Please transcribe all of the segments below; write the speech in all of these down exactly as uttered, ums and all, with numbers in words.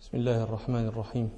بسم الله الرحمن الرحيم.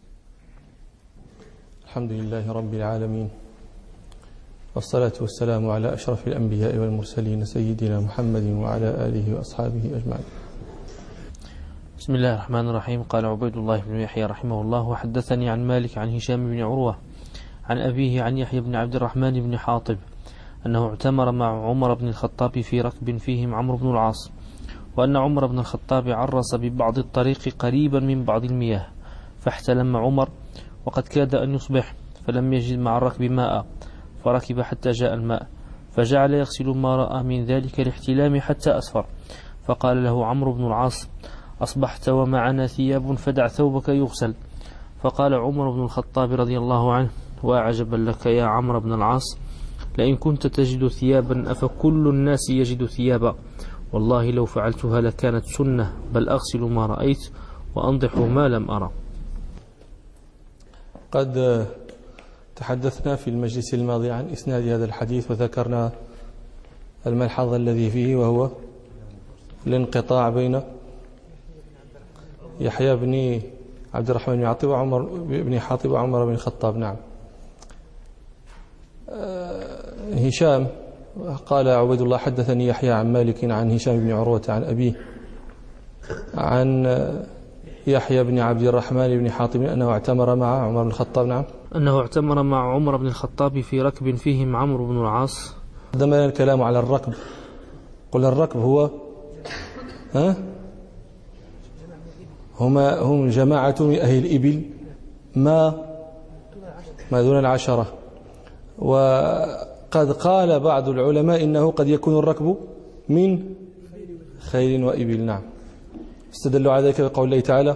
الحمد لله رب العالمين، والصلاة والسلام على أشرف الأنبياء والمرسلين سيدنا محمد وعلى آله وأصحابه أجمعين. بسم الله الرحمن الرحيم. قال عبيد الله بن يحيى رحمه الله: وحدثني عن مالك عن هشام بن عروة عن أبيه عن يحيى بن عبد الرحمن بن حاطب أنه اعتمر مع عمر بن الخطاب في ركب فيهم عمرو بن العاص، وأن عمر بن الخطاب عرس ببعض الطريق قريبا من بعض المياه، فاحتلم عمر وقد كاد أن يصبح، فلم يجد مع الركب ماء، فركب حتى جاء الماء، فجعل يغسل ما رأى من ذلك الاحتلام حتى أسفر، فقال له عمرو بن العاص: أصبحت ومعنا ثياب فدع ثوبك يغسل. فقال عمر بن الخطاب رضي الله عنه: وأعجبا لك يا عمرو بن العاص، لئن كنت تجد ثيابا أفكل الناس يجد ثيابا، والله لو فعلتها لكانت سنة، بل أغسل ما رأيت وأنضح ما لم أرى. قد تحدثنا في المجلس الماضي عن إسناد هذا الحديث، وذكرنا الملحظ الذي فيه، وهو الانقطاع بين يحيى بن عبد الرحمن بن حاطب وعمر بن حاطب وعمر بن الخطاب. نعم. هشام قال عبيد الله: حدثني يحيى عن مالك عن هشام بن عروة عن أبيه عن يحيى بن عبد الرحمن بن حاطب أنه اعتمر مع عمر بن الخطاب. نعم. أنه اعتمر مع عمر بن الخطاب في ركب فيهم عمرو بن العاص. قدم لنا الكلام على الركب. قل الركب هو ها هما هم جماعة من أهل الإبل ما ما دون العشرة. وقد قال بعض العلماء إنه قد يكون الركب من خيل وإبل. نعم. استدلوا على ذلك بقول الله تعالى: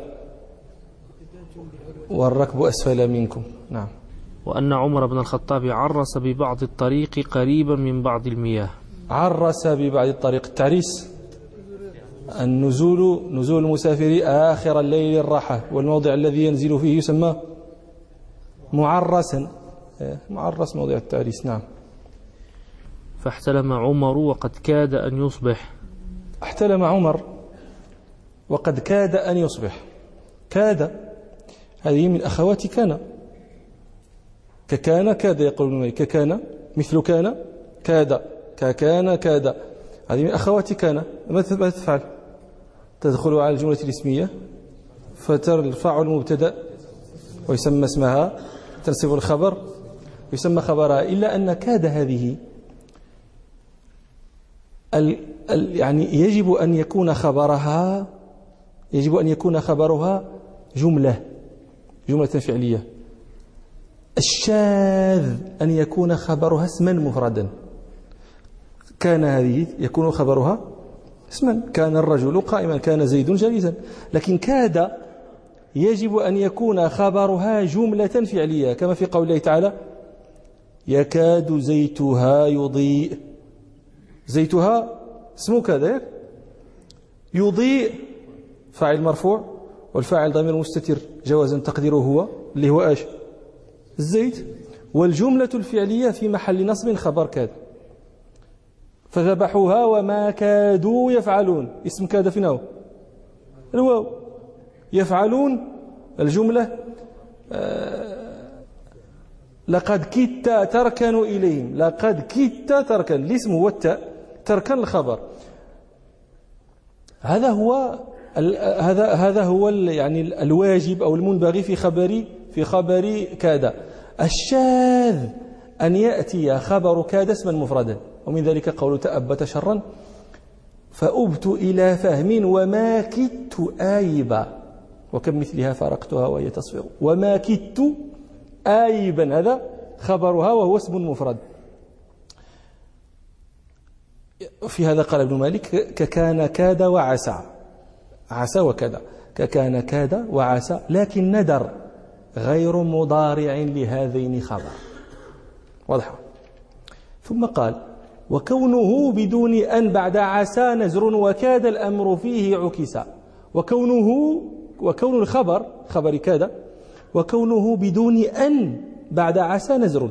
والركب أسفل منكم. نعم. وأن عمر بن الخطاب عرس ببعض الطريق قريبا من بعض المياه. عرس ببعض الطريق، التعريس النزول، نزول المسافر آخر الليل الراحة، والموضع الذي ينزل فيه يسمى معرسا. معرس موضع التعريس. نعم. فاحتلم عمر وقد كاد أن يصبح. احتلم عمر وقد كاد أن يصبح. كاد هذه من أخوات كان. ككان كاد، يقولون ككان مثل كان كاد، ككان كاد، هذه من أخوات كان. ماذا تفعل؟ تدخل على الجملة الاسمية فترفع المبتدأ ويسمى اسمها، تنصب الخبر يسمى خبرها. إلا أن كاد هذه ال ال يعني يجب أن يكون خبرها يجب أن يكون خبرها جملة جملة فعلية. الشاذ أن يكون خبرها اسما مفردا. كان هذه يكون خبرها اسما، كان الرجل قائما، كان زيد جالسا. لكن كاد يجب أن يكون خبرها جملة فعلية، كما في قول الله تعالى: يكاد زيتها يضيء. زيتها اسمه كذا، يضيء فاعل مرفوع، والفاعل ضمير مستتر جوازا تقديره هو اللي هو ايش؟ الزيت. والجملة الفعلية في محل نصب خبر كاد. فذبحوها وما كادوا يفعلون، اسم كاد فين هو؟ الواو. يفعلون الجملة آه لقد كدت تركن إليهم، لقد كدت تركن، الاسم هو التاء، تركن الخبر. هذا هو هذا هذا هو يعني الواجب أو المنبغي في خبر في خبر كاد. الشاذ أن يأتي خبر كاد اسما مفردا، ومن ذلك قول تأبت شرا فأبت إلى فهم وما كدت آيبا، وكم مثلها فارقتها وهي تصفر. وما كدت آيبا هذا خبرها وهو اسم مفرد. في هذا قال ابن مالك: ككان كاد وعسى، عسى وكذا، ككان كاد وعسى، لكن ندر غير مضارع لهذين خبر. واضح. ثم قال: وكونه بدون أن بعد عسى نزر، وكاد الأمر فيه عكسا. وكونه وكون الخبر خبر كاد، وكونه بدون أن بعد عسى نزر.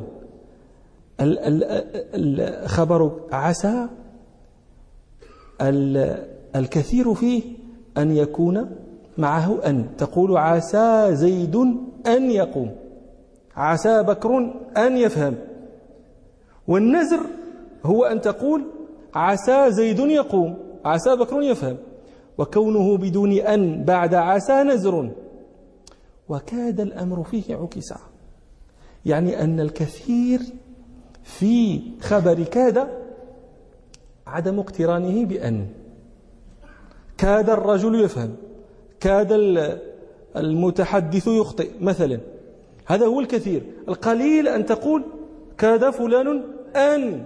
الخبر عسى الكثير فيه أن يكون معه أن، تقول عسى زيد أن يقوم، عسى بكر أن يفهم. والنزر هو أن تقول عسى زيد يقوم، عسى بكر يفهم. وكونه بدون أن بعد عسى نزر. وكاد الأمر فيه عكسا، يعني أن الكثير في خبر كاد عدم اقترانه بأن. كاد الرجل يفهم، كاد المتحدث يخطئ مثلا، هذا هو الكثير. القليل أن تقول كاد فلان أن.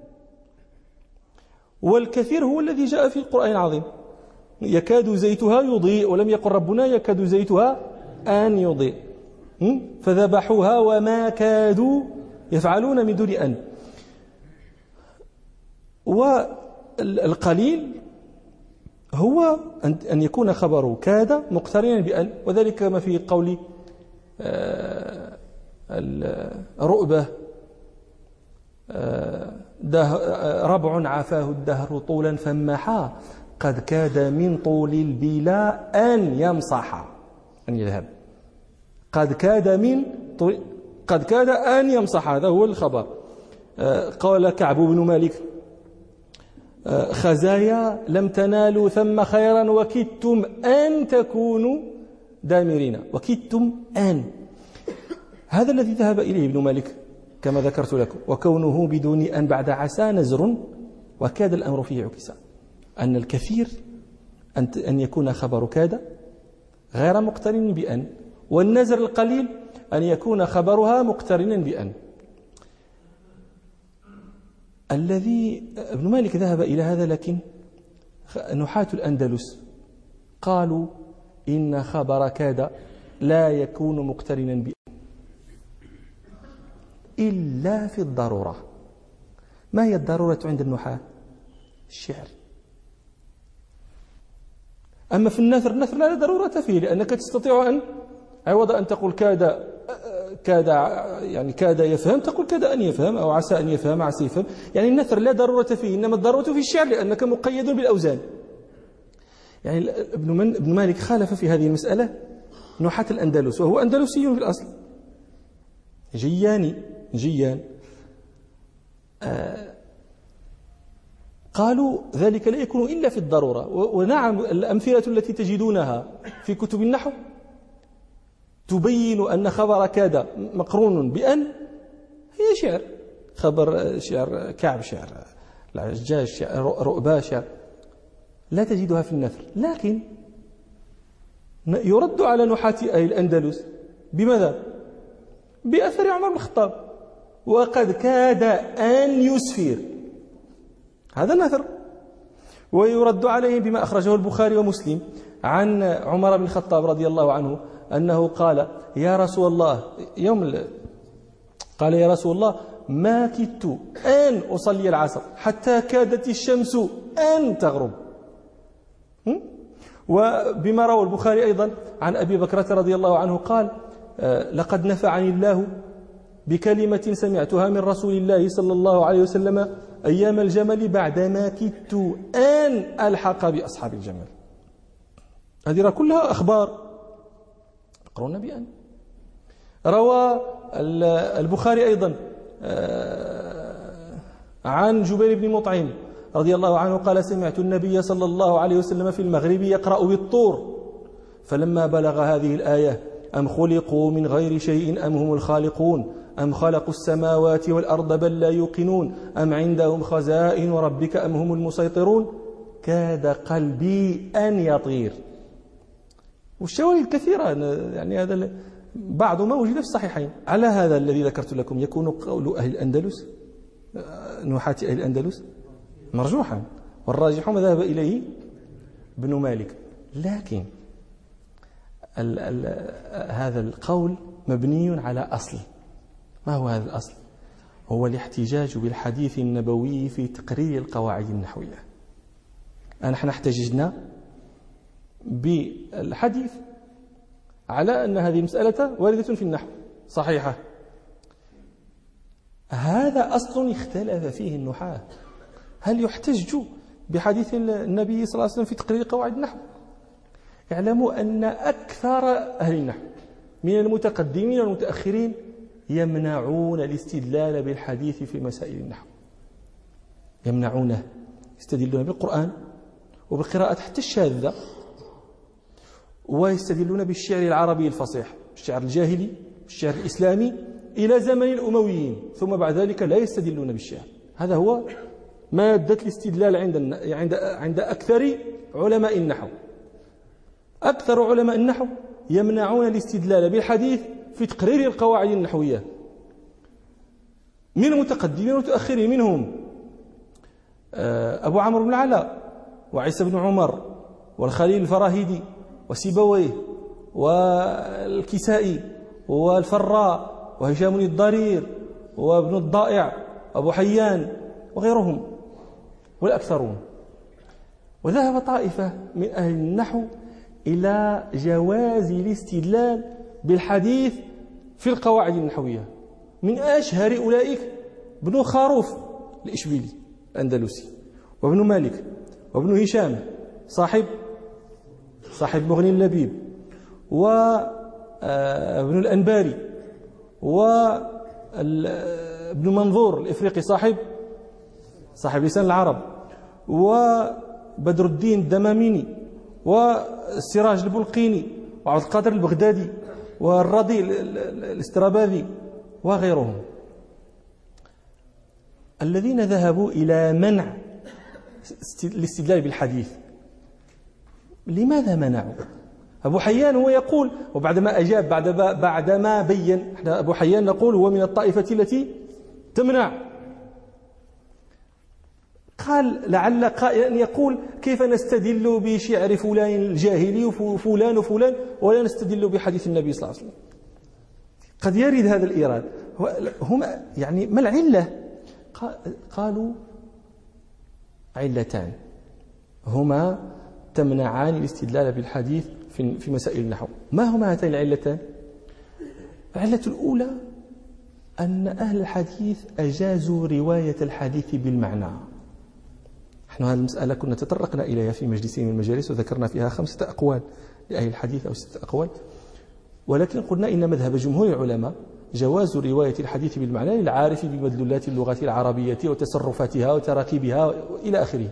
والكثير هو الذي جاء في القرآن العظيم، يكاد زيتها يضيء، ولم يقل ربنا يكاد زيتها أن يضيء. فذبحوها وما كادوا يفعلون من دون أن. والقليل هو أن يكون خبره كاد مقترنا بأن، وذلك كما في قول رؤبة ربع عافاه الدهر طولا فمحا قد كاد من طول البلا أن يمصح، أن يذهب. قد كاد من طول، قد كاد أن يمصح، هذا هو الخبر. قال كعب بن مالك خزايا لم تنالوا ثم خيرا وكدتم أن تكونوا دامرين، وكدتم أن. هذا الذي ذهب إليه ابن مالك كما ذكرت لكم. وكونه بدون أن بعد عسى نزر، وكاد الأمر فيه عكسا، أن الكثير أن يكون خبر كاد غير مقترن بأن، والنزر القليل أن يكون خبرها مقترنا بأن. الذي ابن مالك ذهب إلى هذا، لكن نحاة الأندلس قالوا إن خبر كاد لا يكون مقترنا بأن إلا في الضرورة. ما هي الضرورة عند النحاة؟ الشعر. أما في النثر، النثر لا ضرورة فيه، لأنك تستطيع أن عوض أن تقول كاد كاد يعني كاد يفهم تقول كاد أن يفهم، أو عسى أن يفهم عسى يفهم. يعني النثر لا ضرورة فيه، إنما الضرورة في الشعر لأنك مقيد بالأوزان. يعني ابن, من ابن مالك خالف في هذه المسألة نحاة الأندلس، وهو أندلسي في الأصل، جياني جيان. آه قالوا ذلك لا يكون إلا في الضرورة. ونعم الأمثلة التي تجدونها في كتب النحو تبين أن خبر كاد مقرون بأن هي شعر، خبر شعر كعب شعر، العجاج شعر، رؤبا شعر، لا تجدها في النثر. لكن يرد على نحاة أهل الأندلس بماذا؟ بأثر عمر بن الخطاب، وقد كاد أن يسفر، هذا نثر. ويرد عليه بما أخرجه البخاري ومسلم عن عمر بن الخطاب رضي الله عنه أنه قال يا رسول الله يوم قال يا رسول الله ما كدت أن أصلي العصر حتى كادت الشمس أن تغرب. وبما روى البخاري أيضا عن أبي بكرة رضي الله عنه قال لقد نفعني الله بكلمة سمعتها من رسول الله صلى الله عليه وسلم أيام الجمل بعدما كدت أن ألحق بأصحاب الجمل. هذه كلها أخبار مقرونة بأن. روى البخاري أيضا عن جبير بن مطعم رضي الله عنه قال سمعت النبي صلى الله عليه وسلم في المغرب يقرأ بالطور فلما بلغ هذه الآية أم خلقوا من غير شيء أم هم الخالقون أم خلقوا السماوات والأرض بل لا يوقنون أم عندهم خزائن ربك أم هم المسيطرون كاد قلبي أن يطير. والشواهد كثيرة، يعني هذا بعض ما وجد في الصحيحين. على هذا الذي ذكرت لكم يكون قول أهل الأندلس نحاة أهل الأندلس مرجوحا، والراجح ما ذهب إليه ابن مالك. لكن ال ال هذا القول مبني على أصل. ما هو هذا الأصل؟ هو الاحتجاج بالحديث النبوي في تقرير القواعد النحوية. نحن احتججنا بالحديث على أن هذه المسألة واردة في النحو صحيحة. هذا أصل اختلف فيه النحاة، هل يحتج بحديث النبي صلى الله عليه وسلم في تقرير قواعد النحو؟ اعلموا أن أكثر أهل النحو من المتقدمين والمتأخرين يمنعون الاستدلال بالحديث في مسائل النحو، يمنعونه، يستدلون بالقرآن وبالقراءة حتى الشاذة، ويستدلون بالشعر العربي الفصيح، الشعر الجاهلي، الشعر الإسلامي إلى زمن الأمويين، ثم بعد ذلك لا يستدلون بالشعر. هذا هو مادة الاستدلال عند عند عند أكثر علماء النحو. أكثر علماء النحو يمنعون الاستدلال بالحديث في تقرير القواعد النحوية، من المتقدمين والمتأخرين، منهم أبو عمرو بن العلاء وعيسى بن عمر والخليل الفراهيدي وسيبويه والكسائي والفراء وهشام الضرير وابن الضائع وابو حيان وغيرهم والأكثرون. وذهب طائفة من أهل النحو إلى جواز الاستدلال بالحديث في القواعد النحوية، من أشهر أولئك ابن خروف الإشبيلي الأندلسي، وابن مالك، وابن هشام صاحب صاحب مغني اللبيب، وابن الأنباري، وابن منظور الإفريقي صاحب صاحب لسان العرب، وبدر الدين الدماميني، والسراج البلقيني، وعبد القادر البغدادي، والرضي الاستراباذي وغيرهم، الذين ذهبوا إلى منع الاستدلال بالحديث. لماذا منعوا؟ أبو حيان هو يقول، وبعدما أجاب بعد بعدما بين، احنا أبو حيان نقول هو من الطائفة التي تمنع، قال لعل قائل يقول كيف نستدل بشعر فلان الجاهلي وفلان وفلان ولا نستدل بحديث النبي صلى الله عليه وسلم؟ قد يرد هذا الإيراد. هم يعني ما العلة؟ قالوا علتان هما تمنعان الاستدلال بالحديث في في مسائل النحو. ما هما هاتين العلتان؟ العلة الأولى أن أهل الحديث أجازوا رواية الحديث بالمعنى. نحن هذه المسألة كنا تطرقنا إليها في مجلس من المجالس وذكرنا فيها خمسة أقوال لأهل الحديث أو ستة أقوال، ولكن قلنا إن مذهب جمهور العلماء جواز رواية الحديث بالمعنى للعارف بمدلولات اللغة العربية وتصرفاتها وتراكيبها إلى آخره.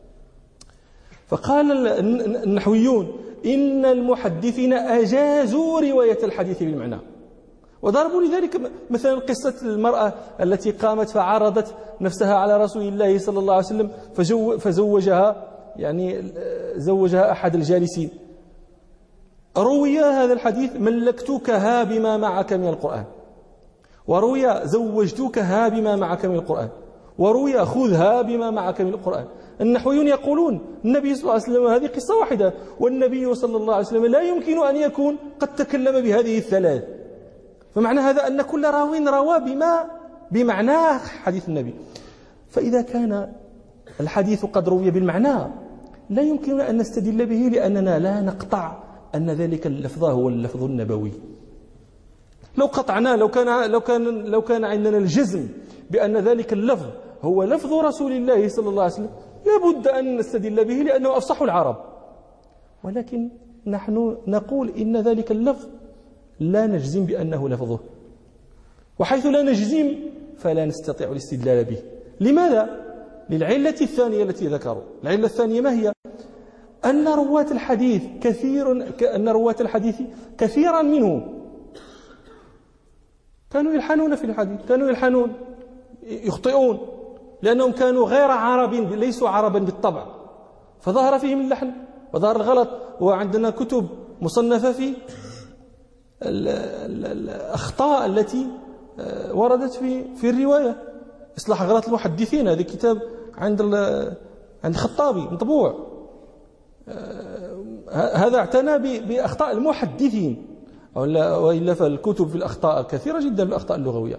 فقال النحويون إن المحدثين أجازوا رواية الحديث بالمعنى، وضربوا لذلك مثلا قصة المرأة التي قامت فعرضت نفسها على رسول الله صلى الله عليه وسلم فزوجها يعني زوجها أحد الجالسين. روي هذا الحديث ملكتكها بما معك من القرآن، وروي زوجتكها بما معك من القرآن، وروي خذها بما معك من القرآن. النحويون يقولون النبي صلى الله عليه وسلم هذه قصة واحدة، والنبي صلى الله عليه وسلم لا يمكن أن يكون قد تكلم بهذه الثلاث، فمعنى هذا أن كل راو روى بما بمعناه حديث النبي. فإذا كان الحديث قد روي بالمعنى لا يمكننا أن نستدل به، لأننا لا نقطع أن ذلك اللفظ هو اللفظ النبوي. لو قطعنا لو كان لو كان لو كان عندنا الجزم بأن ذلك اللفظ هو لفظ رسول الله صلى الله عليه وسلم لابد أن نستدل به لأنه أفصح العرب، ولكن نحن نقول إن ذلك اللفظ لا نجزم بأنه لفظه، وحيث لا نجزم فلا نستطيع الاستدلال به. لماذا؟ للعلة الثانية التي ذكروا. العلة الثانية ما هي؟ أن رواة الحديث كثير أن رواة الحديث كثيرا منهم كانوا يلحنون في الحديث، كانوا يلحنون يخطئون، لأنهم كانوا غير عرب، ليسوا عربا بالطبع، فظهر فيهم اللحن وظهر الغلط. وعندنا كتب مصنفة في الأخطاء التي وردت في في الرواية، إصلاح غلط المحدثين، هذا كتاب عند عند الخطابي مطبوع. هذا اعتنى بأخطاء المحدثين، وإلا فالكتب في الأخطاء كثيرة جدا، بالأخطاء اللغوية.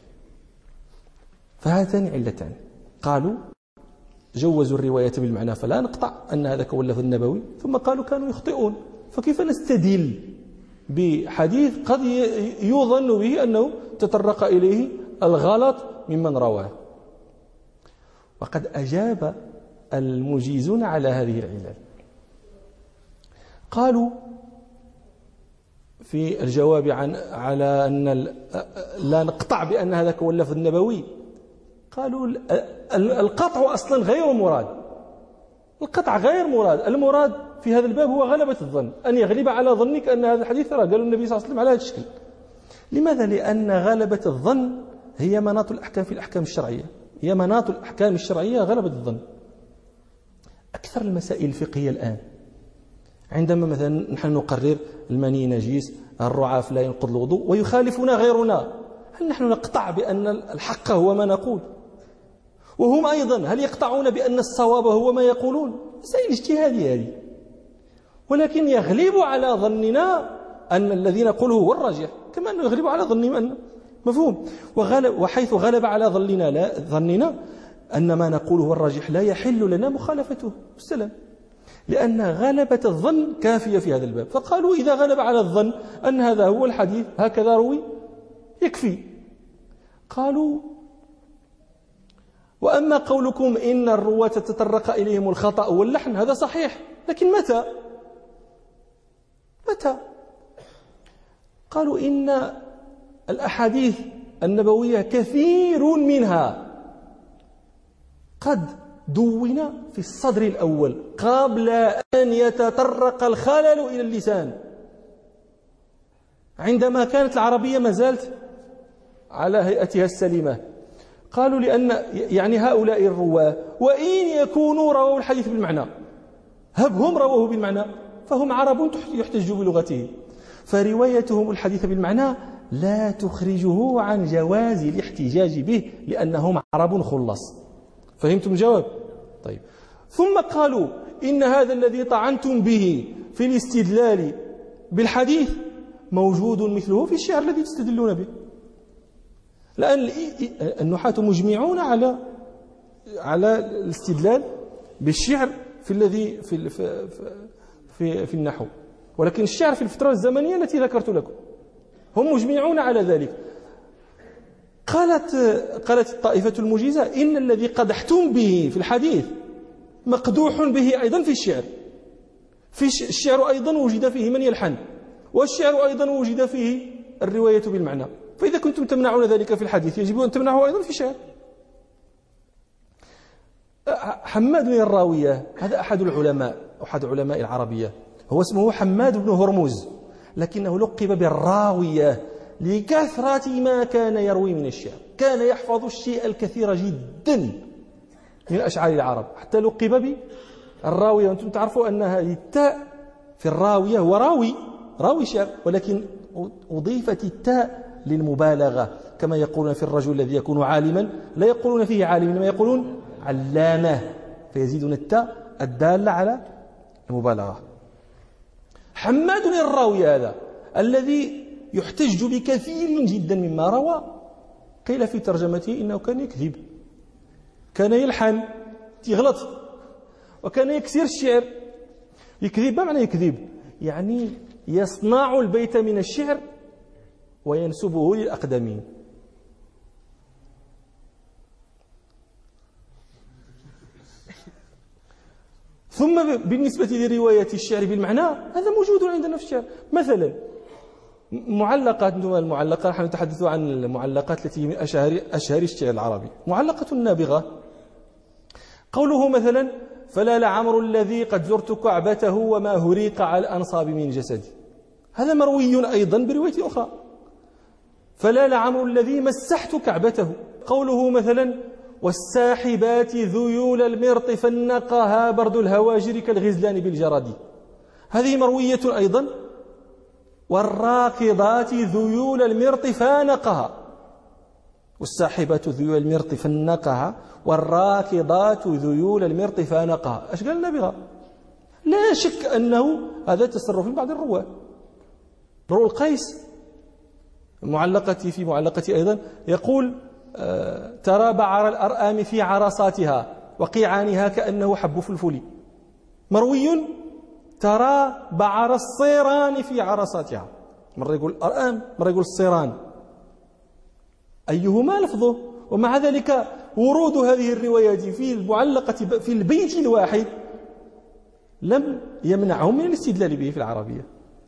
فهاتان علتان، قالوا جوزوا الرواية بالمعنى فلا نقطع أن هذا هو اللفظ النبوي، ثم قالوا كانوا يخطئون، فكيف نستدل بحديث قد يظن به أنه تطرق إليه الغلط ممن رواه؟ وقد أجاب المجيزون على هذه العلل، قالوا في الجواب عن على أن لا نقطع بأن هذا هو اللفظ النبوي، قالوا القطع أصلا غير مراد، القطع غير مراد، المراد في هذا الباب هو غلبة الظن، أن يغلب على ظنك أن هذا الحديث ترى قالوا النبي صلى الله عليه وسلم على هذا الشكل. لماذا؟ لأن غلبة الظن هي مناط الأحكام في الأحكام الشرعية، هي مناط الأحكام الشرعية غلبة الظن. أكثر المسائل الفقهية الآن عندما مثلا نحن نقرر المني نجيس، الرعاف لا ينقض الوضوء، ويخالفنا غيرنا، هل نحن نقطع بأن الحق هو ما نقول؟ وهم أيضا هل يقطعون بأن الصواب هو ما يقولون؟ مسائل اجتهادية هذه، ولكن يغلب على ظننا أن الذي نقوله هو الراجح، كما أنه يغلب على ظننا أن مفهوم. وغلب وحيث غلب على ظننا لا ظننا أن ما نقوله هو الراجح لا يحل لنا مخالفته السلام، لأن غلبة الظن كافية في هذا الباب. فقالوا إذا غلب على الظن أن هذا هو الحديث هكذا روي يكفي. قالوا وأما قولكم إن الرواة تتطرق إليهم الخطأ واللحن هذا صحيح، لكن متى؟ متى؟ قالوا إن الأحاديث النبوية كثير منها قد دون في الصدر الأول قبل أن يتطرق الخلل إلى اللسان، عندما كانت العربية ما زالت على هيئتها السليمة. قالوا لأن يعني هؤلاء الرواة وإن يكونوا رووا الحديث بالمعنى، هبهم رووه بالمعنى، فهم عرب يحتج بلغته، فروايتهم الحديث بالمعنى لا تخرجه عن جواز الاحتجاج به لأنهم عرب خلص. فهمتم الجواب؟ طيب. ثم قالوا إن هذا الذي طعنتم به في الاستدلال بالحديث موجود مثله في الشعر الذي تستدلون به. لأن النحاة مجمعون على على الاستدلال بالشعر في الذي في في في, في النحو، ولكن الشعر في الفترة الزمنية التي ذكرت لكم هم مجمعون على ذلك. قالت قالت الطائفة المجيزة إن الذي قدحتم به في الحديث مقدوح به أيضا في الشعر، في الشعر أيضا وجد فيه من يلحن، والشعر أيضا وجد فيه الرواية بالمعنى، فإذا كنتم تمنعون ذلك في الحديث يجب أن تمنعه أيضا في الشعر. حماد بن الراوية هذا أحد العلماء أحد علماء العربية، هو اسمه حماد بن هرمز، لكنه لقب بالراوية لكثرة ما كان يروي من الشعر، كان يحفظ الشيء الكثير جدا من أشعار العرب، حتى لقب بالراوية. وأنتم تعرفوا أن هذه التاء في الراوية هو راوي راوي شعر، ولكن أضيفت التاء للمبالغة، كما يقولون في الرجل الذي يكون عالما لا يقولون فيه عالم، إنما يقولون علامة، فيزيدون التاء الدالة على المبالغة. حماد الراوي هذا الذي يحتج بكثير جدا مما روى، قيل في ترجمته إنه كان يكذب، كان يلحن يغلط، وكان يكسر الشعر. يكذب بمعنى يكذب يعني يصنع البيت من الشعر وينسبه للأقدمين. ثم بالنسبة لرواية الشعر بالمعنى هذا موجود عندنا في الشعر. مثلا معلقات، المعلقة نحن نتحدث عن المعلقات التي من أشهر أشهر الشعر العربي. معلقة النابغة قوله مثلا فلا لعمر الذي قد زرت كعبته وما هريق على الأنصاب من جسدي، هذا مروي أيضا برواية أخرى. فلا لعمر الذي مسحت كعبته، قوله مثلا والساحبات ذيول المرط فنقها برد الهواجر كالغزلان بالجرد، هذه مروية أيضا. والراكضات ذيول المرط فانقها، والساحبات ذيول المرط فنقها والراكضات ذيول المرط فانقها. ايش قال النابغة؟ لا شك أنه هذا تصرف من بعض الرواة. امرؤ القيس معلقتي في معلقتي أيضا يقول آه ترى بعر الأرآم في عرصاتها وقيعانها كأنه حب فلفل. مروي ترى بعر الصيران في عرصاتها، مرة يقول الأرآم مرة يقول الصيران، أيهما لفظه؟ ومع ذلك ورود هذه الروايات في المعلقة في البيت الواحد لم يمنعهم من الاستدلال به في العربية.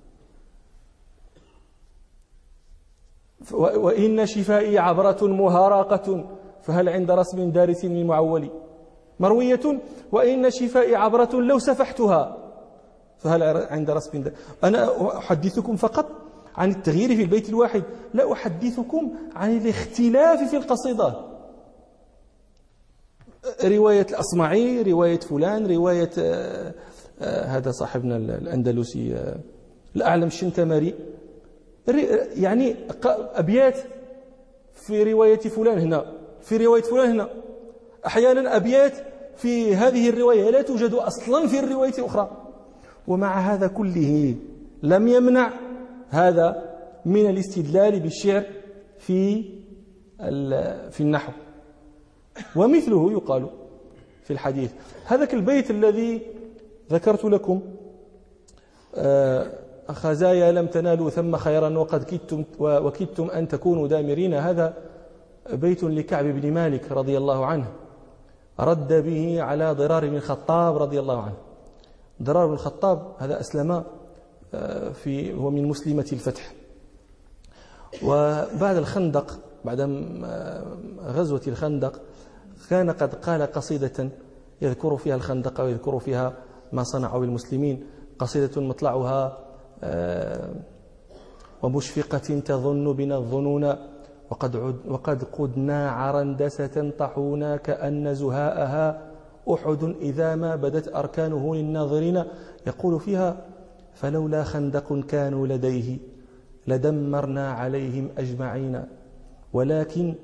وإن شفائي عبرة مهارقة فهل عند رسم دارس من معول. مروية: وإن شفائي عبرة لو سفحتها فهل عند رسم دارس. أنا أحدثكم فقط عن التغيير في البيت الواحد، لا أحدثكم عن الاختلاف في القصيدة. رواية الأصمعي، رواية فلان، رواية آه آه هذا صاحبنا الأندلسي آه الأعلم الشنتماري، يعني أبيات في رواية فلان هنا، في رواية فلان هنا، أحيانا أبيات في هذه الرواية لا توجد أصلا في الرواية الأخرى. ومع هذا كله لم يمنع هذا من الاستدلال بالشعر في في النحو. ومثله يقال في الحديث. هذا البيت الذي ذكرت لكم: خزايا لم تنالوا ثم خيرا وقد كدتم وكدتم أن تكونوا دامرين، هذا بيت لكعب بن مالك رضي الله عنه، رد به على ضرار بن الخطاب رضي الله عنه. ضرار بن الخطاب هذا أسلم في هو من مسلمة الفتح، وبعد الخندق، بعد غزوة الخندق، كان قد قال قصيدة يذكر فيها الخندق ويذكر فيها ما صنعوا بالمسلمين، قصيدة مطلعها ومشفقة تظن بنا الظنون وقد, وقد قدنا عرندسة طحونا كأن زهاءها أحد إذا ما بدت أركانه للناظرين. يقول فيها: فلولا خندق كانوا لديه لدمرنا عليهم أجمعين، ولكن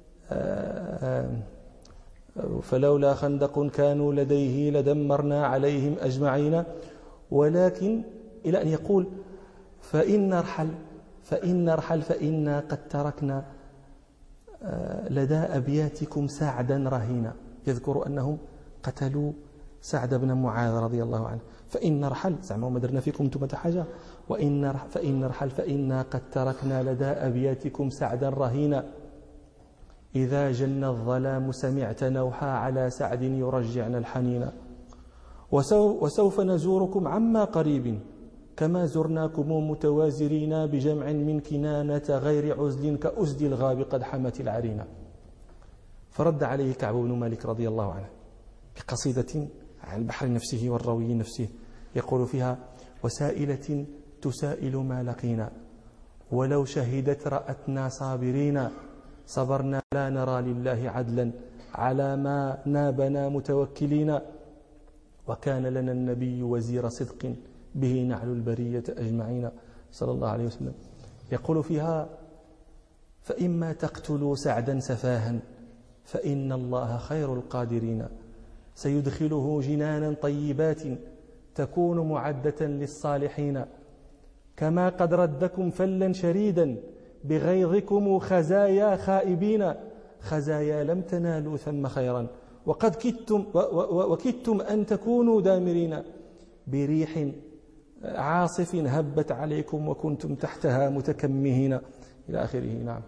فلولا خندق كانوا لديه لدمرنا عليهم أجمعين، ولكن إلى أن يقول: فإن نرحل فإن نرحل فإنا قد تركنا لدى أبياتكم سعدا رهينا. يذكر أنهم قتلوا سعد بن معاذ رضي الله عنه. فإن نرحل زعما ما درنا فيكم انتم حاجة، وإن فإن نرحل فإنا قد تركنا لدى أبياتكم سعدا رهينا، إذا جن الظلام سمعت نوحا على سعد يرجعنا الحنين، وسوف نزوركم عما قريب كما زرناكم متوازرين بجمع من كنانة غير عزل كأسد الغاب قد حمت العرينة. فرد عليه كعب بن مالك رضي الله عنه بقصيدة عن البحر نفسه والروي نفسه، يقول فيها: وسائلة تسائل ما لقينا ولو شهدت رأتنا صابرين، صبرنا لا نرى لله عدلا على ما نابنا متوكلين، وكان لنا النبي وزير صدق به نعل البرية أجمعين صلى الله عليه وسلم. يقول فيها: فإما تقتلوا سعدا سفاها فإن الله خير القادرين، سيدخله جنانا طيبات تكون معدة للصالحين، كما قد ردكم فلا شريدا بغيظكم خزايا خائبين، خزايا لم تنالوا ثم خيرا وقد كدتم وكدتم أن تكونوا دامرين، بريح عاصف هبت عليكم وكنتم تحتها متكمهين إلى آخره. نعم.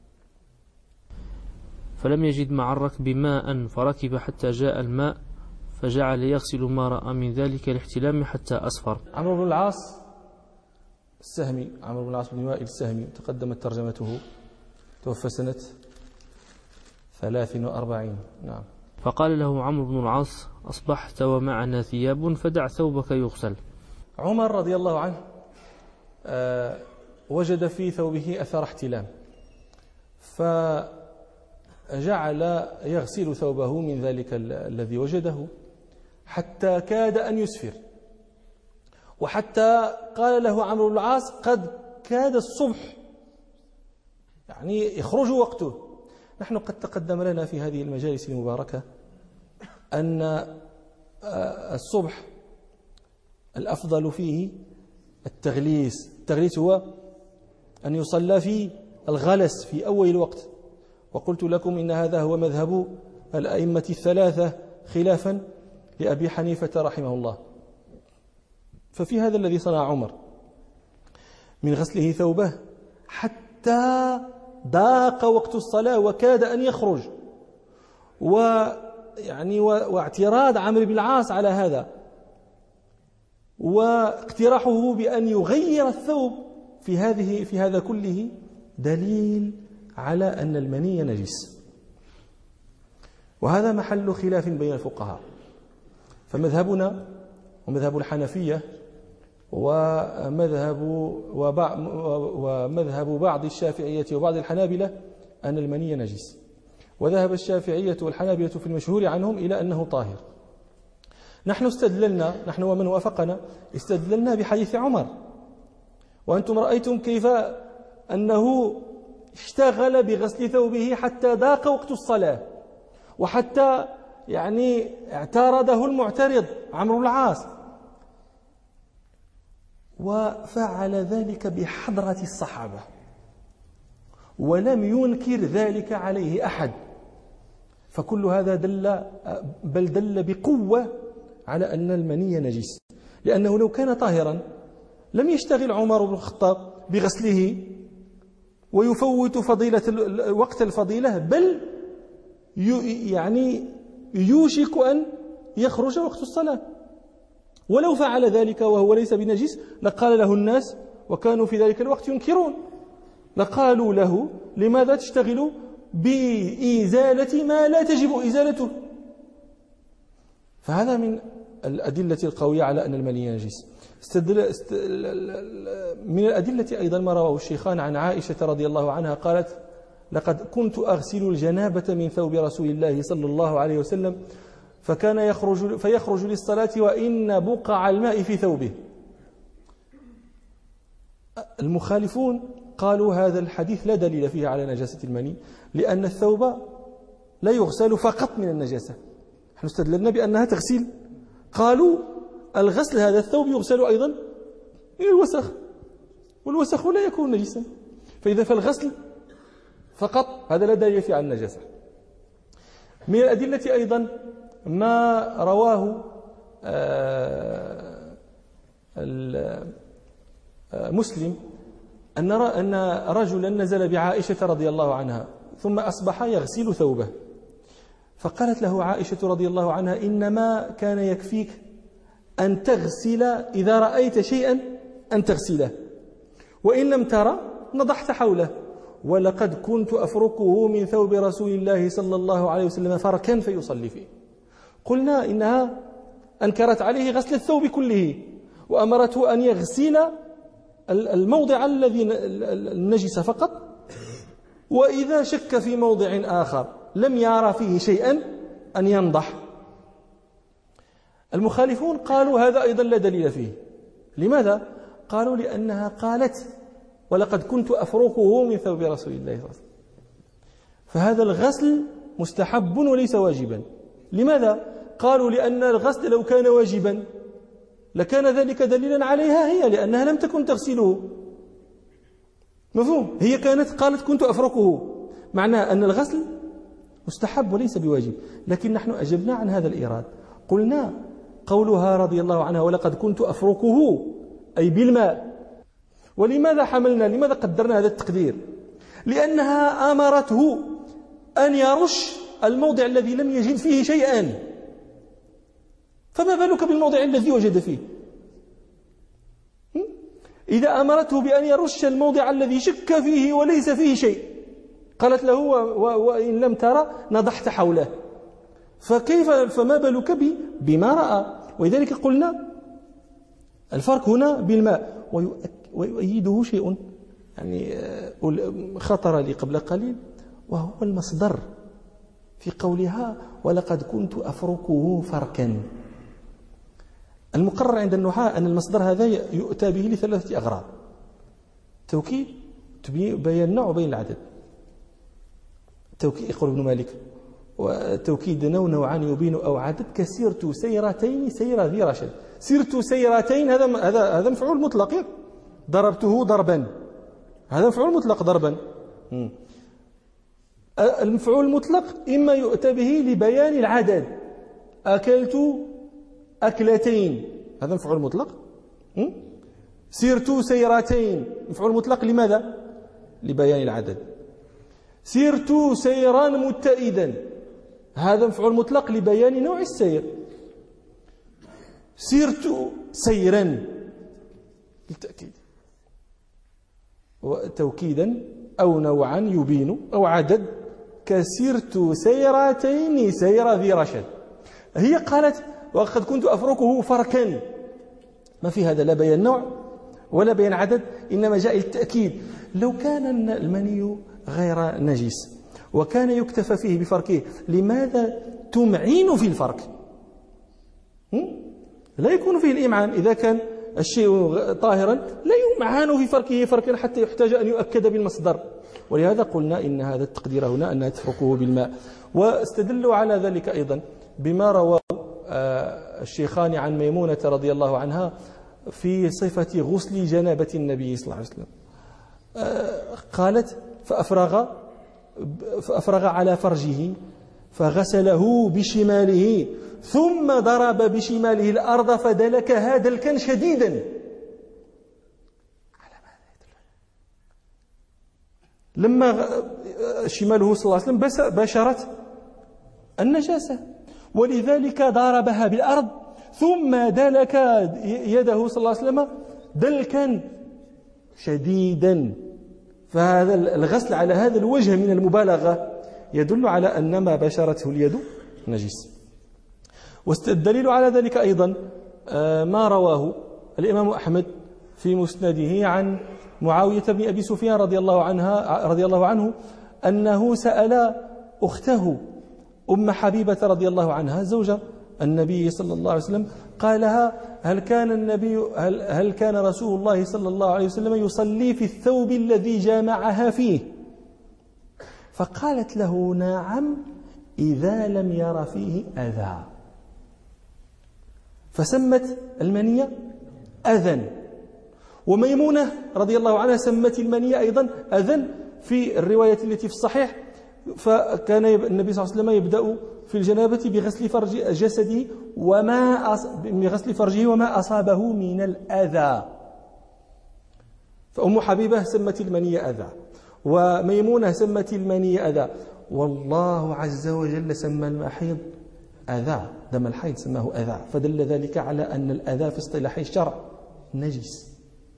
فلم يجد مع الركب ماء فركب حتى جاء الماء فجعل يغسل ما رأى من ذلك الاحتلام حتى أصفر. عمرو بن العاص السهمي، عمرو بن العاص بن وائل السهمي، تقدمت ترجمته، توفى سنة ثلاث وأربعين. نعم. فقال له عمرو بن العاص: أصبحت ومعنا ثياب فدع ثوبك يغسل. عمر رضي الله عنه آه وجد في ثوبه أثر احتلام، فجعل يغسل ثوبه من ذلك الذي وجده حتى كاد أن يسفر، وحتى قال له عمرو بن العاص: قد كاد الصبح، يعني يخرج وقته. نحن قد تقدم لنا في هذه المجالس المباركة أن الصبح الأفضل فيه التغليس. التغليس هو أن يصلى في الغلس في أول الوقت، وقلت لكم إن هذا هو مذهب الأئمة الثلاثة خلافا لأبي حنيفة رحمه الله. ففي هذا الذي صنع عمر من غسله ثوبه حتى ضاق وقت الصلاة وكاد أن يخرج، ويعني واعتراض عمرو بن العاص على هذا، واقتراحه بأن يغير الثوب في هذه في هذا كله دليل على أن المني نجس، وهذا محل خلاف بين الفقهاء. فمذهبنا ومذهب الحنفية ومذهب ومذهب بعض الشافعية وبعض الحنابلة أن المني نجس، وذهب الشافعية والحنابلة في المشهور عنهم إلى أنه طاهر. نحن استدللنا، نحن ومن وافقنا استدللنا بحديث عمر، وأنتم رأيتم كيف أنه اشتغل بغسل ثوبه حتى ضاق وقت الصلاة، وحتى يعني اعترضه المعترض عمرو بن العاص، وفعل ذلك بحضرة الصحابة ولم ينكر ذلك عليه أحد. فكل هذا دل بل دل بقوة على أن المني نجس، لأنه لو كان طاهرا لم يشتغل عمر بن الخطاب بغسله ويفوت فضيلة وقت الفضيلة، بل يعني يوشك أن يخرج وقت الصلاة. ولو فعل ذلك وهو ليس بنجس لقال له الناس، وكانوا في ذلك الوقت ينكرون، لقالوا له لماذا تشتغل بإزالة ما لا تجب إزالته؟ فهذا من الأدلة القوية على أن المني نجس. استدل من الأدلة أيضا ما رواه الشيخان عن عائشة رضي الله عنها قالت: لقد كنت أغسل الجنابة من ثوب رسول الله صلى الله عليه وسلم فكان يخرج فيخرج للصلاة وإن بقع الماء في ثوبه. المخالفون قالوا هذا الحديث لا دليل فيه على نجاسة المني، لأن الثوب لا يغسل فقط من النجاسة. نحن استدللنا بأنها تغسيل، قالوا الغسل هذا الثوب يغسل أيضا من الوسخ، والوسخ لا يكون نجسا، فإذا فالغسل فقط هذا لا دليل فيه على النجاسة. من الأدلة أيضا ما رواه مسلم أن أن رجلا نزل بعائشة رضي الله عنها ثم أصبح يغسل ثوبه، فقالت له عائشة رضي الله عنها: إنما كان يكفيك أن تغسل إذا رأيت شيئا أن تغسله، وإن لم ترى نضحت حوله، ولقد كنت أفركه من ثوب رسول الله صلى الله عليه وسلم فركا فيصلي فيه. قلنا إنها أنكرت عليه غسل الثوب كله، وأمرته أن يغسل الموضع الذي النجس فقط، وإذا شك في موضع آخر لم يرى فيه شيئا أن ينضح. المخالفون قالوا هذا أيضا لا دليل فيه. لماذا؟ قالوا لأنها قالت: ولقد كنت أفركه من ثوب رسول الله صلى الله عليه وسلم، فهذا الغسل مستحب وليس واجبا. لماذا؟ قالوا لأن الغسل لو كان واجبا لكان ذلك دليلا عليها هي، لأنها لم تكن تغسله. مفهوم؟ هي كانت قالت كنت أفركه، معناه أن الغسل مستحب وليس بواجب. لكن نحن أجبنا عن هذا الإيراد، قلنا قولها رضي الله عنها ولقد كنت أفركه أي بالماء. ولماذا حملنا لماذا قدرنا هذا التقدير؟ لأنها أمرته أن يرش الموضع الذي لم يجد فيه شيئا، فما بالك بالموضع الذي وجد فيه؟ إذا أمرته بأن يرش الموضع الذي شك فيه وليس فيه شيء، قالت له: وإن لم ترى نضحت حوله، فكيف فما بالك بما رأى؟ ولذلك قلنا الفرق هنا بالماء. ويؤيده شيء يعني خطر لي قبل قليل، وهو المصدر في قولها ولقد كنت أفركه فركا. المقرر عند النحاة أن المصدر هذا يؤتى به لثلاثة أغراض: توكيد، بيان النوع وبين العدد. توكيد يقول ابن مالك: وتوكيد نوع نوعان يبين أو عدد كسيرت سيرتين سير ذي رشد. سيرت سيرتين هذا هذا هذا مفعول مطلق، ضربته ضربا، هذا مفعول مطلق ضربا. المفعول المطلق إما يؤتى به لبيان العدد، أكلت أكلتين هذا مفعول مطلق. سيرت سيرتين مفعول مطلق لماذا؟ لبيان العدد. سيرت سيرا متئدا هذا مفعول مطلق لبيان نوع السير. سرت سيرا للتأكيد، وتوكيدا أو نوعا يبين أو عدد، كسرت سيرتين سير ذي رشد. هي قالت وقد كنت أفركه فركا، ما في هذا لا بيان نوع ولا بيان عدد، إنما جاء التأكيد. لو كان المني غير نجس وكان يكتفى فيه بفركه، لماذا تمعين في الفرك؟ لا يكون فيه الإمعان. إذا كان الشيء طاهرا لا يمعان في فركه فركا حتى يحتاج أن يؤكد بالمصدر، ولهذا قلنا إن هذا التقدير هنا أنها تفركه بالماء. واستدلوا على ذلك أيضا بما رواه الشيخان عن ميمونة رضي الله عنها في صفة غسل جنابة النبي صلى الله عليه وسلم. قالت فأفرغ, فأفرغ على فرجه فغسله بشماله ثم ضرب بشماله الأرض فدلكها دلكا شديدا. لما شماله صلى الله عليه وسلم بشرت النجاسة، ولذلك ضربها بالأرض ثم دلك يده صلى الله عليه وسلم دلكا شديدا. فهذا الغسل على هذا الوجه من المبالغة يدل على أن ما بشرته اليد نجس. والدليل على ذلك أيضا ما رواه الإمام أحمد في مسنده عن معاوية بن أبي سفيان رضي الله عنها رضي الله عنه أنه سأل أخته أم حبيبة رضي الله عنها زوجة النبي صلى الله عليه وسلم، قال لها هل كان النبي هل, هل كان رسول الله صلى الله عليه وسلم يصلي في الثوب الذي جامعها فيه؟ فقالت له نعم إذا لم ير فيه أذى، فسمت المنية أذى. وميمونة رضي الله عنها سمت المنية أيضا أذى في الرواية التي في الصحيح. فكان النبي صلى الله عليه وسلم يبدأ في الجنابة بغسل فرج جسده وما بغسل فرجه وما أصابه من الأذى. فأم حبيبة سمت المنية أذى، وميمونة سمت المنية أذى، والله عز وجل سمى المحيض أذى، دم الحيض سماه أذى، فدل ذلك على أن الأذى في اصطلاح الشرع نجس.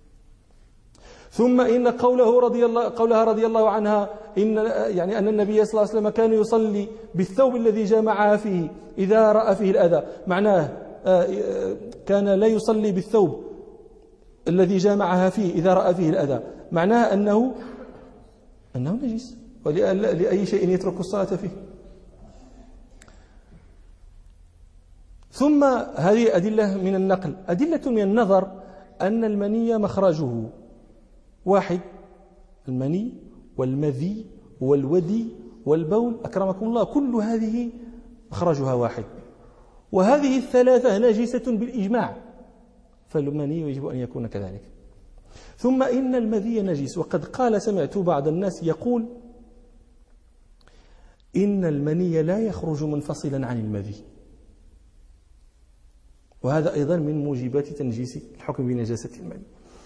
ثم إن قوله رضي الله قولها رضي الله عنها إن يعني أن النبي صلى الله عليه وسلم كان يصلي بالثوب الذي جامعها فيه إذا رأى فيه الأذى، معناه كان لا يصلي بالثوب الذي جامعها فيه إذا رأى فيه الأذى، معناه أنه أنه نجس، ولأي شيء يترك الصلاة فيه. ثم هذه أدلة من النقل. أدلة من النظر أن المني مخرجه واحد، المني والمذي والودي والبول أكرمكم الله، كل هذه مخرجها واحد، وهذه الثلاثة نجسة بالإجماع، فالمني يجب أن يكون كذلك. ثم إن المذي نجس، وقد قال سمعت بعض الناس يقول إن المني لا يخرج منفصلا عن المذي، وهذا أيضا من موجبات تنجيس الحكم بنجاسة المني.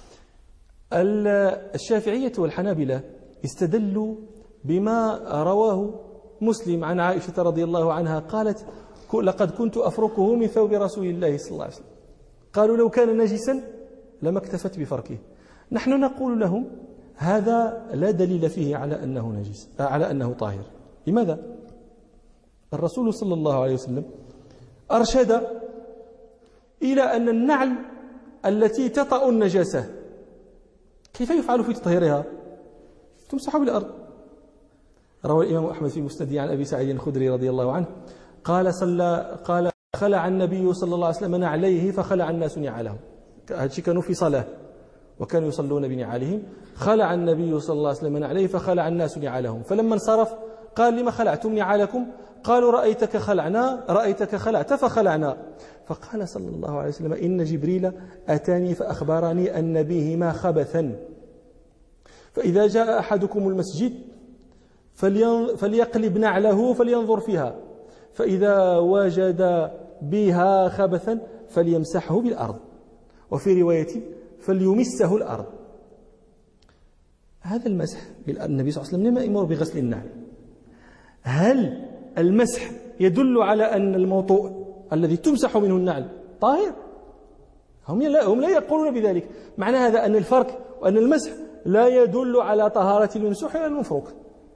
الشافعية والحنابلة استدلوا بما رواه مسلم عن عائشة رضي الله عنها قالت لقد كنت أفركه من ثوب رسول الله صلى الله عليه وسلم. قالوا لو كان نجسا لما اكتفت بفركه. نحن نقول لهم هذا لا دليل فيه على أنه نجس، على أنه طاهر. لماذا؟ الرسول صلى الله عليه وسلم أرشد إلى أن النعل التي تطأ النجاسة كيف يفعل في تطهيرها؟ تمسح بالأرض. روى الإمام أحمد في مسنده عن أبي سعيد الخدري رضي الله عنه قال صلى قال خلع النبي صلى الله عليه وسلم نعليه فخلع الناس نعالهم. هذا كانوا في صلاة وكانوا يصلون بنعالهم، خلع النبي صلى الله عليه وسلم نعليه فخلع الناس نعالهم، فلما انصرف قال لما خلعتم نعالكم؟ قالوا رأيتك خلعنا رأيتك خلعت فخلعنا. فقال صلى الله عليه وسلم إن جبريل أتاني فأخبرني أن بهما خبثا، فإذا جاء أحدكم المسجد فليقلب نعله فلينظر فيها، فإذا وجد بها خبثا فليمسحه بالأرض، وفي رواية فليمسه الأرض. هذا المسح النبي صلى الله عليه وسلم لما يأمر بغسل النعل. هل المسح يدل على أن الموطؤ الذي تمسح منه النعل طاهر؟ هم لا, هم لا يقولون بذلك. معنى هذا أن الفرق وأن المسح لا يدل على طهارة الممسوح ولا المفروك.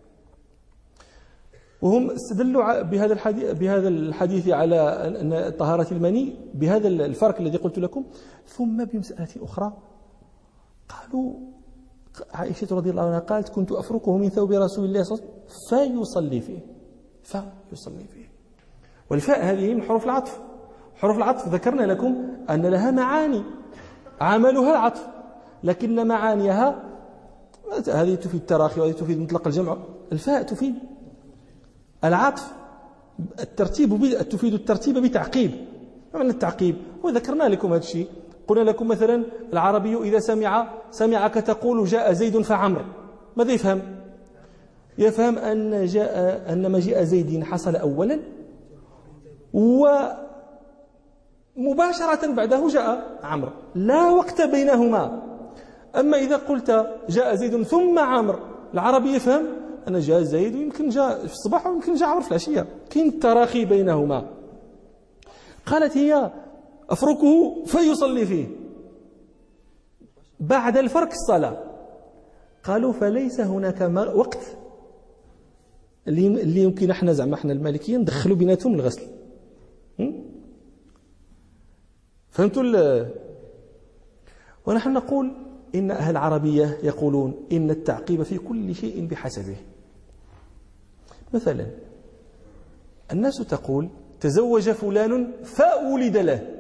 وهم استدلوا بهذا الحديث بهذا الحديث على أن طهارة المني بهذا الفرق الذي قلت لكم. ثم بمسألة أخرى قالوا عائشة رضي الله عنها قالت كنت أفركه من ثوب رسول الله صلى الله عليه وسلم فيصلي فيه فيصلي فيه. والفاء هذه من حروف العطف. حروف العطف ذكرنا لكم أن لها معاني عملها العطف، لكن معانيها هذه تفيد التراخي وهذه تفيد مطلق الجمع. الفاء تفيد العطف، الترتيب تفيد الترتيب بتعقيب. ما معنى التعقيب؟ وذكرنا لكم هذا الشيء. قلنا لكم مثلا العربي إذا سمع سمعك تقول جاء زيد فعمر، ماذا يفهم؟ يفهم أن جاء أن مجيء زيد حصل أولا ومباشرة بعده جاء عمرو، لا وقت بينهما. أما إذا قلت جاء زيد ثم عمرو، العربي يفهم أن جاء زيد ويمكن جاء في الصباح ويمكن جاء عمرو في العشية، كاين تراخي بينهما. قالت هي أفركه فيصلي فيه بعد الفرك الصلاة. قالوا فليس هناك وقت اللي يمكن احنا زعما احنا المالكيين ندخلوا بيناتهم الغسل. فهمتوا؟ ونحن نقول إن أهل العربية يقولون إن التعقيب في كل شيء بحسبه. مثلا الناس تقول تزوج فلان فولد له،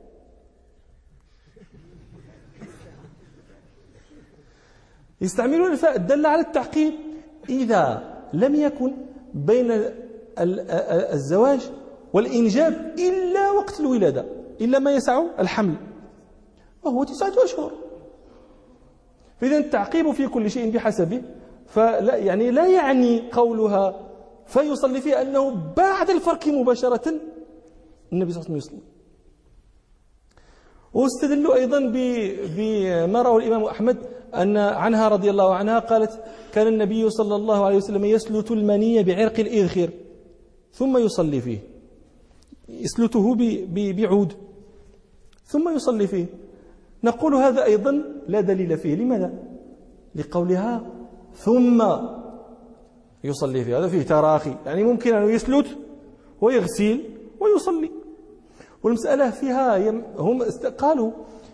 يستعملون الفاء الدالة على التعقيب إذا لم يكن بين الزواج والإنجاب إلا وقت الولادة، إلا ما يسع الحمل وهو تسعة أشهر. فإذا التعقيب في كل شيء بحسبه، فلا يعني لا يعني قولها فيصلي فيه أنه بعد الفرك مباشرة النبي صلى الله عليه وسلم يصلي. واستدلوا أيضا بما رواه الإمام أحمد أن عنها رضي الله عنها قالت كان النبي صلى الله عليه وسلم يسلت المني بعرق الإذخر ثم يصلي فيه، يسلته بعود ثم يصلي فيه. نقول هذا أيضا لا دليل فيه. لماذا؟ لقولها ثم يصلي فيه، هذا فيه تراخي، يعني ممكن أن يسلت ويغسل ويصلي. والمسألة فيها هم قالوا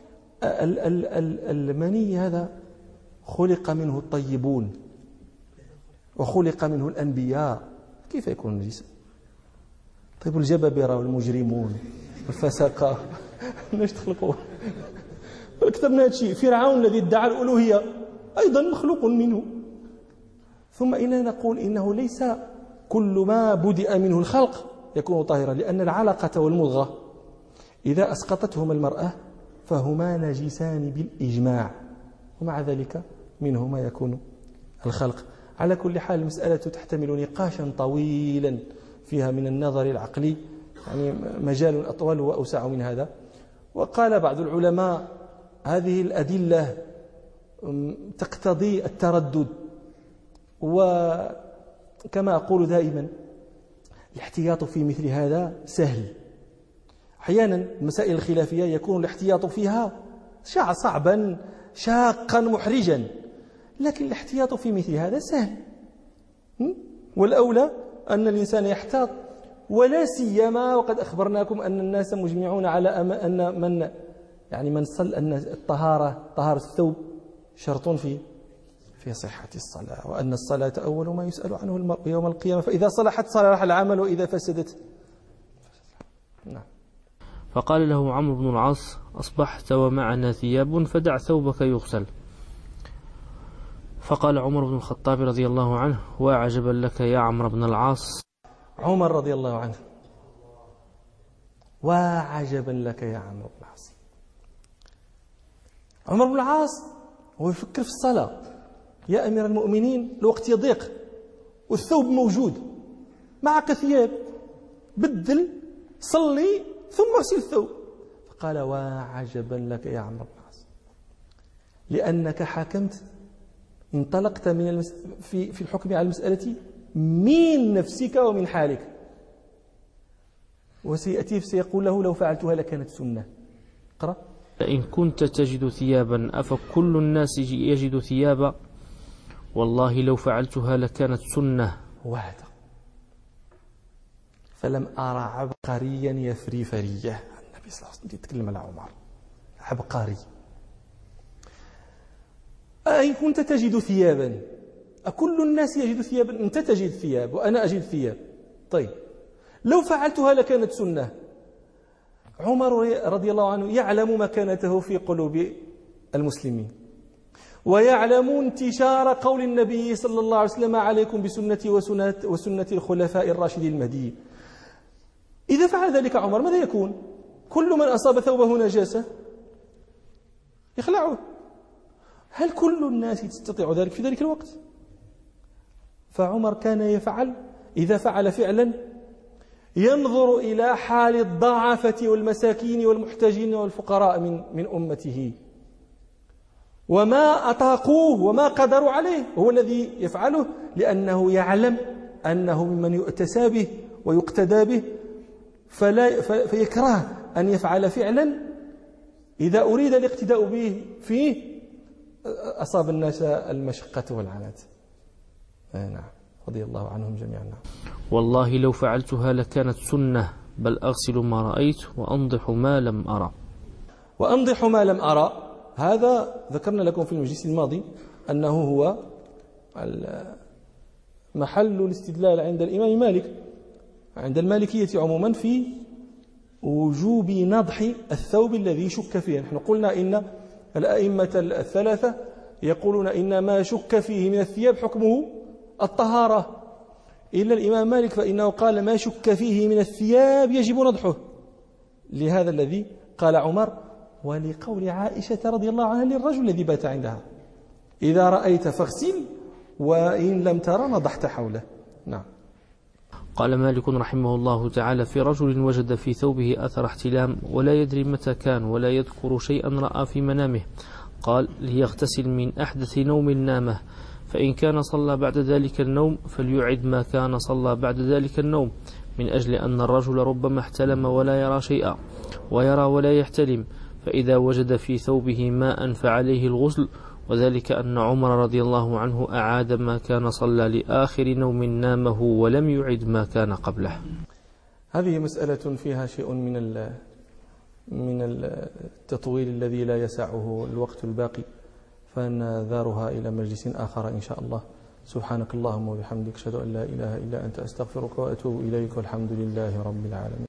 المني هذا خلق منه الطيبون وخلق منه الأنبياء، كيف يكون نجسا؟ طيب الجبابرة والمجرمون والفسقة ليش تخلقوه؟ كتبنا هذا الشيء. فرعون الذي ادعى الألوهية أيضا مخلوق منه. ثم إننا نقول إنه ليس كل ما بدأ منه الخلق يكون طاهرا، لأن العلقة والمضغة إذا أسقطتهما المرأة فهما نجسان بالإجماع، ومع ذلك منهما يكون الخلق. على كل حال المسألة تحتمل نقاشا طويلا فيها من النظر العقلي، يعني مجال أطول وأوسع من هذا. وقال بعض العلماء هذه الأدلة تقتضي التردد، وكما أقول دائما الاحتياط في مثل هذا سهل. أحيانا المسائل الخلافية يكون الاحتياط فيها صعبا شاقا محرجا، لكن الاحتياط في مثل هذا سهل. والأولى أن الإنسان يحتاط، ولا سيما وقد أخبرناكم أن الناس مجمعون على أن من يعني من صل أن الطهارة طهارة الثوب شرط في في صحة الصلاة، وأن الصلاة أول ما يسأل عنه المرء يوم القيامة، فإذا صلحت صلح العمل وإذا فسدت. نعم. فقال له عمرو بن العاص أصبحت ومعنا ثياب فدع ثوبك يغسل. فقال عمر بن الخطاب رضي الله عنه وعجبا لك يا عمرو بن العاص. عمر رضي الله عنه وعجبا لك يا عمرو بن العاص. عمر بن العاص هو يفكر في الصلاة. يا أمير المؤمنين الوقت يضيق والثوب موجود، معك ثياب، بدل صلي ثم اغسل الثوب. فقال وعجبا لك يا عمرو بن العاص، لأنك حكمت انطلقت من المس... في في الحكم على المسألة من نفسك ومن حالك، وسيأتي سيقول له لو فعلتها لكانت سنة. اقرأ فإن كنت تجد ثيابا أفكل الناس يجد ثيابا والله لو فعلتها لكانت سنة. وهذا فلم أرى عبقريا يفري فريه. النبي صلى الله عليه وسلم يتكلم على عمر عبقري. أين كنت تجد ثيابا أكل الناس يجد ثيابا؟ أنت تجد ثياب وأنا أجد ثياب، طيب لو فعلتها لكانت سنة. عمر رضي الله عنه يعلم مكانته في قلوب المسلمين، ويعلم انتشار قول النبي صلى الله عليه وسلم عليكم بسنتي وسنة, وسنة الخلفاء الراشدين المهديين. إذا فعل ذلك عمر ماذا يكون؟ كل من أصاب ثوبه نجاسة يخلعه. هل كل الناس تستطيع ذلك في ذلك الوقت؟ فعمر كان يفعل، إذا فعل فعلا ينظر إلى حال الضعفة والمساكين والمحتاجين والفقراء من من أمته، وما أطاقوه وما قدروا عليه هو الذي يفعله، لأنه يعلم أنه ممن يؤتسى به ويقتدى به، فلا فيكره أن يفعل فعلا إذا أريد الاقتداء به فيه أصاب الناس المشقة والعنات. نعم رضي الله عنهم جميعا. والله لو فعلتها لكانت سنة، بل أغسل ما رأيت وأنضح ما لم أرى. وأنضح ما لم أرى هذا ذكرنا لكم في المجلس الماضي أنه هو محل الاستدلال عند الإمام مالك، عند المالكية عموما، في وجوب نضح الثوب الذي شك فيه. نحن قلنا إن الأئمة الثلاثة يقولون إن ما شك فيه من الثياب حكمه الطهارة، إلا الإمام مالك فإنه قال ما شك فيه من الثياب يجب نضحه، لهذا الذي قال عمر ولقول عائشة رضي الله عنها للرجل الذي بات عندها إذا رأيت فاغسل وإن لم ترى نضحت حوله. نعم. قال مالك رحمه الله تعالى في رجل وجد في ثوبه أثر احتلام ولا يدري متى كان ولا يذكر شيئا رأى في منامه، قال ليغتسل من أحدث نوم نامه، فإن كان صلى بعد ذلك النوم فليعد ما كان صلى بعد ذلك النوم، من أجل أن الرجل ربما احتلم ولا يرى شيئا ويرى ولا يحتلم، فإذا وجد في ثوبه ماء فعليه الغسل، وذلك أن عمر رضي الله عنه أعاد ما كان صلى لآخر نوم نامه ولم يعد ما كان قبله. هذه مسألة فيها شيء من من التطويل الذي لا يسعه الوقت الباقي، فنذارها إلى مجلس آخر إن شاء الله. سبحانك اللهم وبحمدك أشهد أن لا إله إلا أنت أستغفرك وأتوب إليك، والحمد لله رب العالمين.